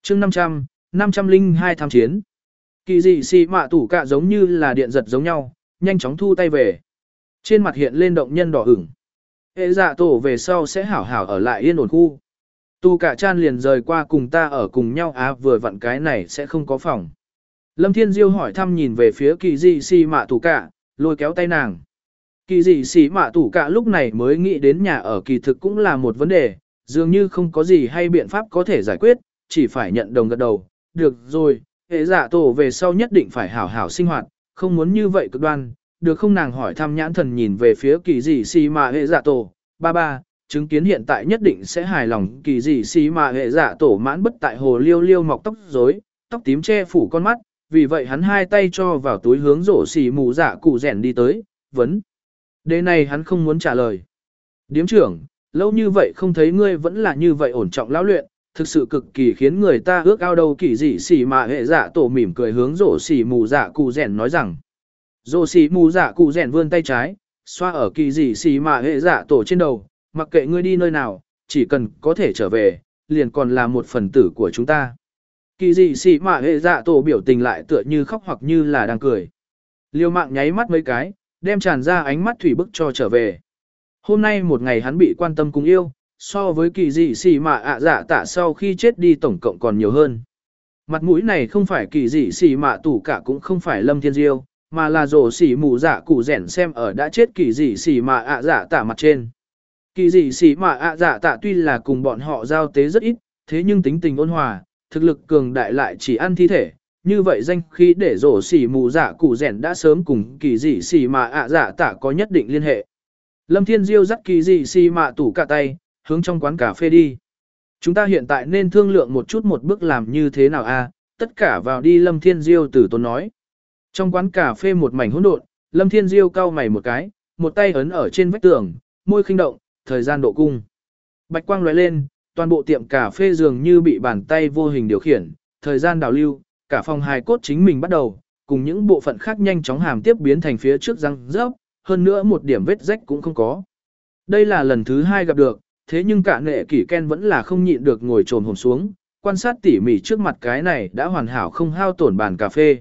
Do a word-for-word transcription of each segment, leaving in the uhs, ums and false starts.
chương năm trăm, năm trăm linh hai tham chiến. Kỳ dị xì mạ tủ cả giống như là điện giật giống nhau, nhanh chóng thu tay về. Trên mặt hiện lên động nhân đỏ ửng. Hệ dạ tổ về sau sẽ hảo hảo ở lại yên ổn khu. Tu cả chan liền rời qua cùng ta ở cùng nhau á vừa vặn cái này sẽ không có phòng. Lâm Thiên Diêu hỏi thăm nhìn về phía kỳ dị xì mạ tủ cả, lôi kéo tay nàng. Kỳ dị xì mạ tủ cả lúc này mới nghĩ đến nhà ở kỳ thực cũng là một vấn đề, dường như không có gì hay biện pháp có thể giải quyết, chỉ phải nhận đồng gật đầu. Được rồi, hệ dạ tổ về sau nhất định phải hảo hảo sinh hoạt, không muốn như vậy cực đoan. Được không, nàng hỏi thăm nhãn thần nhìn về phía kỳ dị xì mạ hệ dạ tổ, ba ba, chứng kiến hiện tại nhất định sẽ hài lòng. Kỳ dị xì mạ hệ dạ tổ mãn bất tại hồ liêu liêu mọc tóc rối, tóc tím che phủ con mắt, vì vậy hắn hai tay cho vào túi hướng rổ xì mù dạ cụ rèn đi tới, vấn. Đề này hắn không muốn trả lời. Điếm trưởng, lâu như vậy không thấy ngươi vẫn là như vậy ổn trọng lão luyện, thực sự cực kỳ khiến người ta ước ao đâu. Kỳ dị xì mạ hệ dạ tổ mỉm cười hướng rổ xì mù dạ cụ rèn nói rằng. Rổ xì mù dạ cụ rèn vươn tay trái, xoa ở kỳ dị xì mạ hệ dạ tổ trên đầu, mặc kệ ngươi đi nơi nào, chỉ cần có thể trở về, liền còn là một phần tử của chúng ta. Kỳ dị xì mạ hệ dạ tổ biểu tình lại tựa như khóc hoặc như là đang cười. Liêu mạng nháy mắt mấy cái, đem tràn ra ánh mắt thủy bức cho trở về. Hôm nay một ngày hắn bị quan tâm cùng yêu, so với kỳ dị xì mạ ạ dạ tạ sau khi chết đi tổng cộng còn nhiều hơn. Mặt mũi này không phải kỳ dị xì mạ tủ cả cũng không phải Lâm Thiên Diêu, mà là rổ xì mù dạ cụ rẻn xem ở đã chết kỳ dị xì mạ ạ dạ tạ mặt trên. Kỳ dị xì mạ ạ dạ tạ tuy là cùng bọn họ giao tế rất ít, thế nhưng tính tình ôn hòa, thực lực cường đại lại chỉ ăn thi thể, như vậy danh khí để rổ xì mù dạ cụ rẻn đã sớm cùng kỳ dị xì mạ ạ dạ tạ có nhất định liên hệ. Lâm Thiên Diêu dắt kỳ dị xì mạ tủ cả tay, hướng trong quán cà phê đi. Chúng ta hiện tại nên thương lượng một chút một bước làm như thế nào a? Tất cả vào đi. Lâm Thiên Diêu tử tốn nói. Trong quán cà phê một mảnh hỗn độn, Lâm Thiên Diêu cau mày một cái, một tay ấn ở trên vách tường, môi khinh động, thời gian độ cung. Bạch quang lóe lên, toàn bộ tiệm cà phê dường như bị bàn tay vô hình điều khiển, thời gian đảo lưu, cả phòng hài cốt chính mình bắt đầu, cùng những bộ phận khác nhanh chóng hàm tiếp biến thành phía trước răng rớp, hơn nữa một điểm vết rách cũng không có. Đây là lần thứ hai gặp được, thế nhưng cả nệ kỷ Ken vẫn là không nhịn được ngồi trồm hồn xuống, quan sát tỉ mỉ trước mặt cái này đã hoàn hảo không hao tổn bàn cà phê.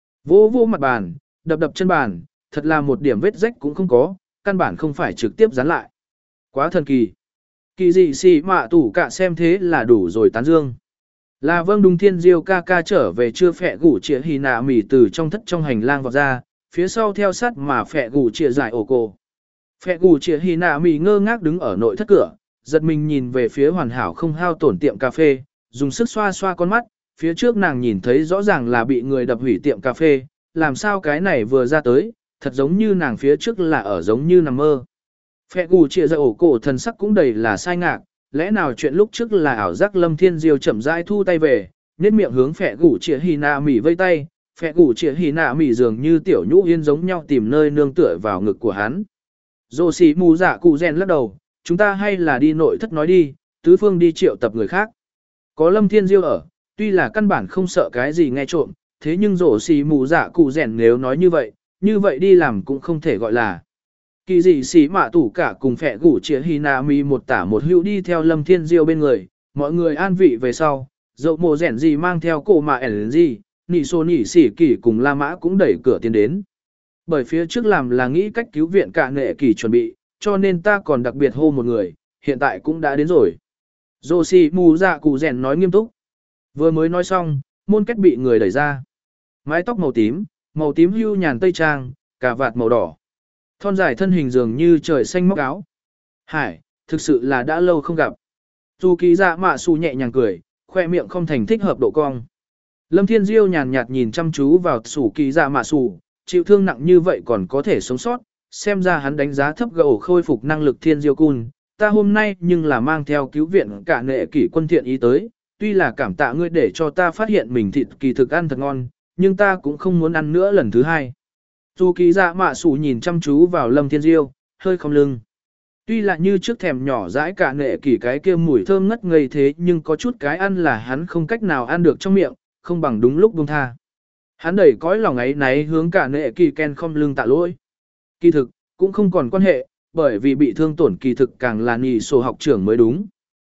Vô vô mặt bàn, đập đập chân bàn, thật là một điểm vết rách cũng không có, căn bản không phải trực tiếp dán lại. Quá thần kỳ. Kỳ dị xì mạ tủ cả xem thế là đủ rồi tán dương. Là vâng đúng. Thiên Diêu ca ca trở về chưa? Phẹ gủ chĩa hì nạ mỉ từ trong thất trong hành lang vọt ra, phía sau theo sát mà phẹ gủ chĩa giải ổ cổ. Phẹ gủ chĩa hì nạ mỉ ngơ ngác đứng ở nội thất cửa, giật mình nhìn về phía hoàn hảo không hao tổn tiệm cà phê, dùng sức xoa xoa con mắt, phía trước nàng nhìn thấy rõ ràng là bị người đập hủy tiệm cà phê, làm sao cái này vừa ra tới, thật giống như nàng phía trước là ở giống như nằm mơ. Phẹ gù chĩa ra ổ cổ thần sắc cũng đầy là sai ngạc, lẽ nào chuyện lúc trước là ảo giác? Lâm Thiên Diêu chậm rãi thu tay về, nhếch miệng hướng phẹ gù chĩa hì nạ mỉ vây tay, phẹ gù chĩa hì nạ mỉ dường như tiểu nhũ yên giống nhau tìm nơi nương tựa vào ngực của hắn. Rồ xì mù dạ cụ rèn lắc đầu, chúng ta hay là đi nội thất nói đi, tứ phương đi triệu tập người khác. Có Lâm Thiên Diêu ở, tuy là căn bản không sợ cái gì nghe trộm, thế nhưng rồ xì mù dạ cụ rèn nếu nói như vậy, như vậy đi làm cũng không thể gọi là. Kỳ dị xì mạ tủ cả cùng phẹ gủ chĩa hì nạ mỉ một tả một hữu đi theo Lâm Thiên Diêu bên người, mọi người an vị về sau, dậu mồ rẻn gì mang theo cổ mà ẻn gì, nỉ xô nỉ xỉ kỳ cùng La Mã cũng đẩy cửa tiến đến. Bởi phía trước làm là nghĩ cách cứu viện cả nệ kỳ chuẩn bị, cho nên ta còn đặc biệt hô một người, hiện tại cũng đã đến rồi. Rồ xì mù dạ cụ rèn nói nghiêm túc. Vừa mới nói xong, môn kết bị người đẩy ra. Mái tóc màu tím, màu tím hưu nhàn tây trang, cà vạt màu đỏ. Thon dài thân hình dường như trời xanh móc áo. Hải, thực sự là đã lâu không gặp. Dù ký dạ mạ xù nhẹ nhàng cười, khoe miệng không thành thích hợp độ cong. Lâm Thiên Diêu nhàn nhạt nhìn chăm chú vào sủ ký dạ mạ xù, chịu thương nặng như vậy còn có thể sống sót, xem ra hắn đánh giá thấp gầu khôi phục năng lực Thiên Diêu cun. Ta hôm nay nhưng là mang theo cứu viện cả nệ kỷ quân thiện ý tới, tuy là cảm tạ ngươi để cho ta phát hiện mình thịt kỳ thực ăn thật ngon, nhưng ta cũng không muốn ăn nữa lần thứ hai. Dù kỳ dạ mạ sủ nhìn chăm chú vào Lâm Thiên Diêu, hơi không lưng. Tuy là như trước thèm nhỏ dãi cả nệ kỷ cái kia mùi thơm ngất ngây thế nhưng có chút cái ăn là hắn không cách nào ăn được trong miệng, không bằng đúng lúc buông tha. Hắn đẩy cõi lòng ấy náy hướng cả nệ kỷ ken không lưng tạ lỗi. Kỳ thực, cũng không còn quan hệ, bởi vì bị thương tổn kỳ thực càng là nhị sổ học trưởng mới đúng.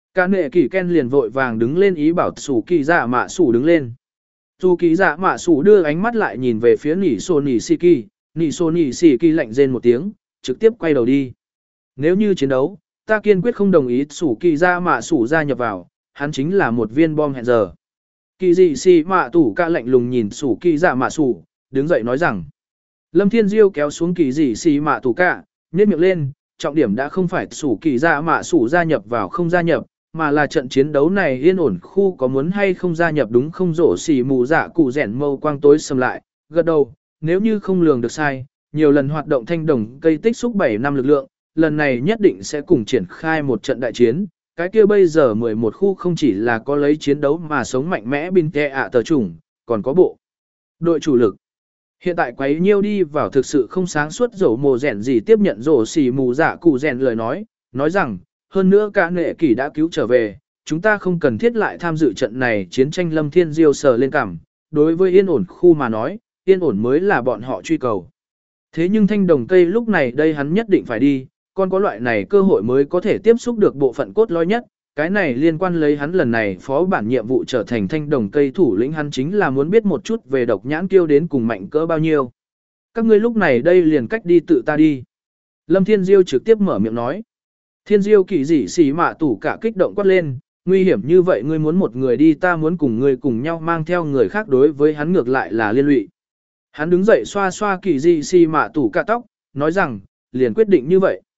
Cả nệ kỳ Ken liền vội vàng đứng lên ý bảo sủ kỳ dạ mạ sủ đứng lên. Dù kỳ dạ mạ sủ đưa ánh mắt lại nhìn về phía nỉ sô nỉ xì kỳ, nỉ sô nỉ xì kỳ lạnh rên một tiếng, trực tiếp quay đầu đi. Nếu như chiến đấu, ta kiên quyết không đồng ý sủ kỳ dạ mạ sủ gia nhập vào, hắn chính là một viên bom hẹn giờ. Kỳ dị xì mạ tủ cả lạnh lùng nhìn sủ kỳ dạ mạ sủ, đứng dậy nói rằng. Lâm Thiên Diêu kéo xuống kỳ dị xì mạ tủ cả, nhếch miệng lên, trọng điểm đã không phải sủ kỳ dạ mạ sủ gia nhập vào không gia nhập, mà là trận chiến đấu này yên ổn khu có muốn hay không gia nhập đúng không. Rổ xì mù dạ cụ rẻn mâu quang tối sầm lại, gật đầu, nếu như không lường được sai, nhiều lần hoạt động thanh đồng cây tích xúc bảy năm lực lượng, lần này nhất định sẽ cùng triển khai một trận đại chiến. Cái kia bây giờ mười một khu không chỉ là có lấy chiến đấu mà sống mạnh mẽ bin kẹ ạ tờ chủng, còn có bộ đội chủ lực. Hiện tại quấy nhiêu đi vào thực sự không sáng suốt. Rổ mồ rẻn gì tiếp nhận rổ xì mù dạ cụ rẻn lời nói, nói rằng, hơn nữa cả nệ kỷ đã cứu trở về, chúng ta không cần thiết lại tham dự trận này chiến tranh. Lâm Thiên Diêu sờ lên cằm, đối với yên ổn khu mà nói, yên ổn mới là bọn họ truy cầu. Thế nhưng thanh đồng cây lúc này đây hắn nhất định phải đi, còn có loại này cơ hội mới có thể tiếp xúc được bộ phận cốt lõi nhất, cái này liên quan lấy hắn lần này phó bản nhiệm vụ trở thành thanh đồng cây thủ lĩnh. Hắn chính là muốn biết một chút về độc nhãn kiêu đến cùng mạnh cỡ bao nhiêu. Các ngươi lúc này đây liền cách đi tự ta đi. Lâm Thiên Diêu trực tiếp mở miệng nói. Thiên Diêu kỳ dị xì mạ tủ cả kích động quát lên, nguy hiểm như vậy ngươi muốn một người đi, ta muốn cùng ngươi cùng nhau mang theo người khác, đối với hắn ngược lại là liên lụy. Hắn đứng dậy xoa xoa kỳ dị xì mạ tủ cả tóc, nói rằng, liền quyết định như vậy.